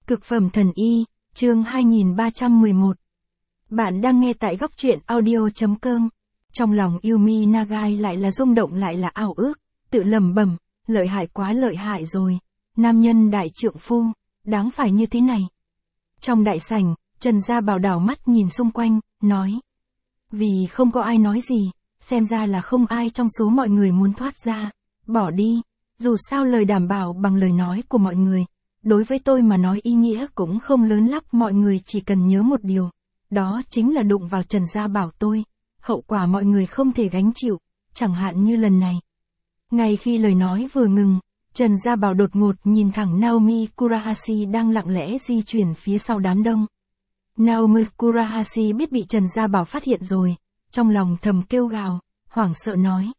Cực phẩm thần y, chương 2311. Bạn đang nghe tại góc truyện audio.com. Trong lòng Yumi Nagai lại là rung động lại là ao ước, tự lẩm bẩm, lợi hại quá lợi hại rồi, nam nhân đại trượng phu, đáng phải như thế này. Trong đại sảnh, Trần Gia Bảo đảo mắt nhìn xung quanh, nói. Vì không có ai nói gì, xem ra là không ai trong số mọi người muốn thoát ra, bỏ đi, dù sao lời đảm bảo bằng lời nói của mọi người. Đối với tôi mà nói ý nghĩa cũng không lớn lắm, mọi người chỉ cần nhớ một điều, đó chính là đụng vào Trần Gia Bảo tôi, hậu quả mọi người không thể gánh chịu, chẳng hạn như lần này. Ngay khi lời nói vừa ngừng, Trần Gia Bảo đột ngột nhìn thẳng Naomi Kurahashi đang lặng lẽ di chuyển phía sau đám đông. Naomi Kurahashi biết bị Trần Gia Bảo phát hiện rồi, trong lòng thầm kêu gào, hoảng sợ nói.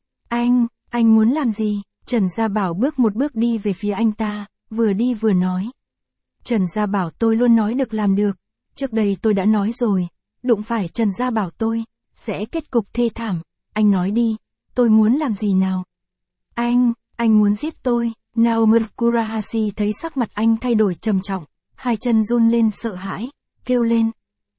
Anh muốn làm gì? Trần Gia Bảo bước một bước đi về phía anh ta. Vừa đi vừa nói. Trần Gia Bảo tôi luôn nói được làm được, trước đây tôi đã nói rồi, đụng phải Trần Gia Bảo tôi, sẽ kết cục thê thảm, anh nói đi, tôi muốn làm gì nào? Anh muốn giết tôi. Naomi Kurahashi thấy sắc mặt anh thay đổi trầm trọng, hai chân run lên sợ hãi, kêu lên.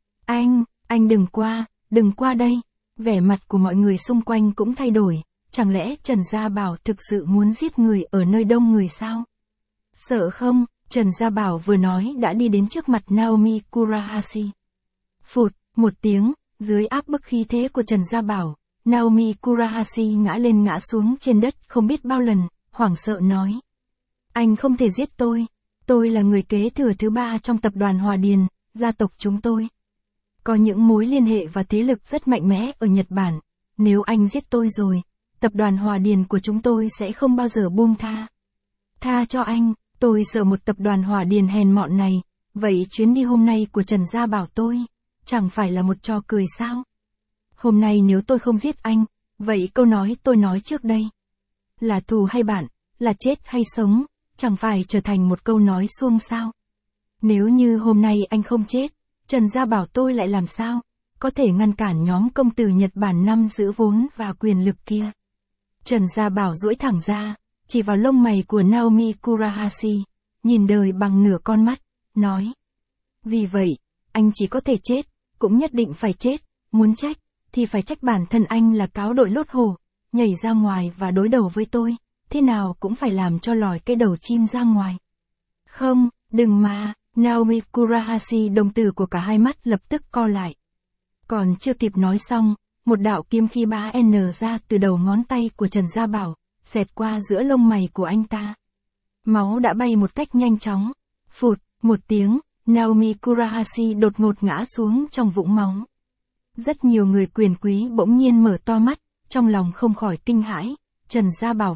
Anh đừng qua đây. Vẻ mặt của mọi người xung quanh cũng thay đổi, chẳng lẽ Trần Gia Bảo thực sự muốn giết người ở nơi đông người sao? Sợ không? Trần Gia Bảo vừa nói đã đi đến trước mặt Naomi Kurahashi. Phụt, một tiếng, dưới áp bức khí thế của Trần Gia Bảo, Naomi Kurahashi ngã lên ngã xuống trên đất không biết bao lần, hoảng sợ nói. Anh không thể giết tôi là người kế thừa thứ 3 trong tập đoàn Hòa Điền, gia tộc chúng tôi. Có những mối liên hệ và thế lực rất mạnh mẽ ở Nhật Bản, nếu anh giết tôi rồi, tập đoàn Hòa Điền của chúng tôi sẽ không bao giờ buông tha. Tha cho anh. Tôi sợ một tập đoàn Hòa Điền hèn mọn này, vậy chuyến đi hôm nay của Trần Gia Bảo tôi, chẳng phải là một trò cười sao? Hôm nay nếu tôi không giết anh, vậy câu nói tôi nói trước đây, là thù hay bạn, là chết hay sống, chẳng phải trở thành một câu nói suông sao? Nếu như hôm nay anh không chết, Trần Gia Bảo tôi lại làm sao? Có thể ngăn cản nhóm công tử Nhật Bản năm giữ vốn và quyền lực kia. Trần Gia Bảo duỗi thẳng ra, chỉ vào lông mày của Naomi Kurahashi, nhìn đời bằng nửa con mắt, nói. Vì vậy, anh chỉ có thể chết, cũng nhất định phải chết, muốn trách, thì phải trách bản thân anh là cáo đội lốt hổ, nhảy ra ngoài và đối đầu với tôi, thế nào cũng phải làm cho lòi cái đầu chim ra ngoài. Không, đừng mà, Naomi Kurahashi đồng tử của cả hai mắt lập tức co lại. Còn chưa kịp nói xong, một đạo kiếm khí 3N ra từ đầu ngón tay của Trần Gia Bảo, xẹt qua giữa lông mày của anh ta. Máu đã bay một cách nhanh chóng. Phụt, một tiếng, Naomi Kurahashi đột ngột ngã xuống trong vũng máu. Rất nhiều người quyền quý bỗng nhiên mở to mắt, trong lòng không khỏi kinh hãi, Trần Gia Bảo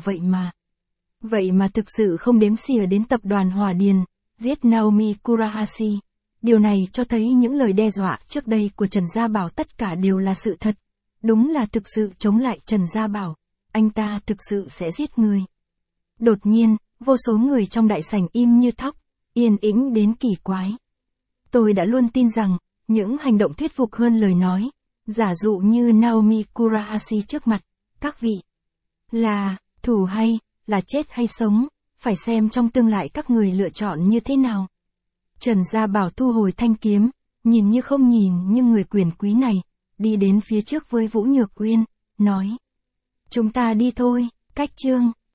vậy mà thực sự không đếm xỉa đến tập đoàn Hòa Điền, giết Naomi Kurahashi. Điều này cho thấy những lời đe dọa trước đây của Trần Gia Bảo tất cả đều là sự thật. Đúng là thực sự chống lại Trần Gia Bảo. Anh ta thực sự sẽ giết người. Đột nhiên, vô số người trong đại sảnh im như thóc, yên ĩnh đến kỳ quái. Tôi đã luôn tin rằng, những hành động thuyết phục hơn lời nói, giả dụ như Naomi Kurahashi trước mặt, các vị. Là, thù hay, là chết hay sống, phải xem trong tương lai các người lựa chọn như thế nào. Trần Gia Bảo thu hồi thanh kiếm, nhìn như không nhìn nhưng người quyền quý này, đi đến phía trước với Vũ Nhược Uyên, nói. Chúng ta đi thôi, cách chương.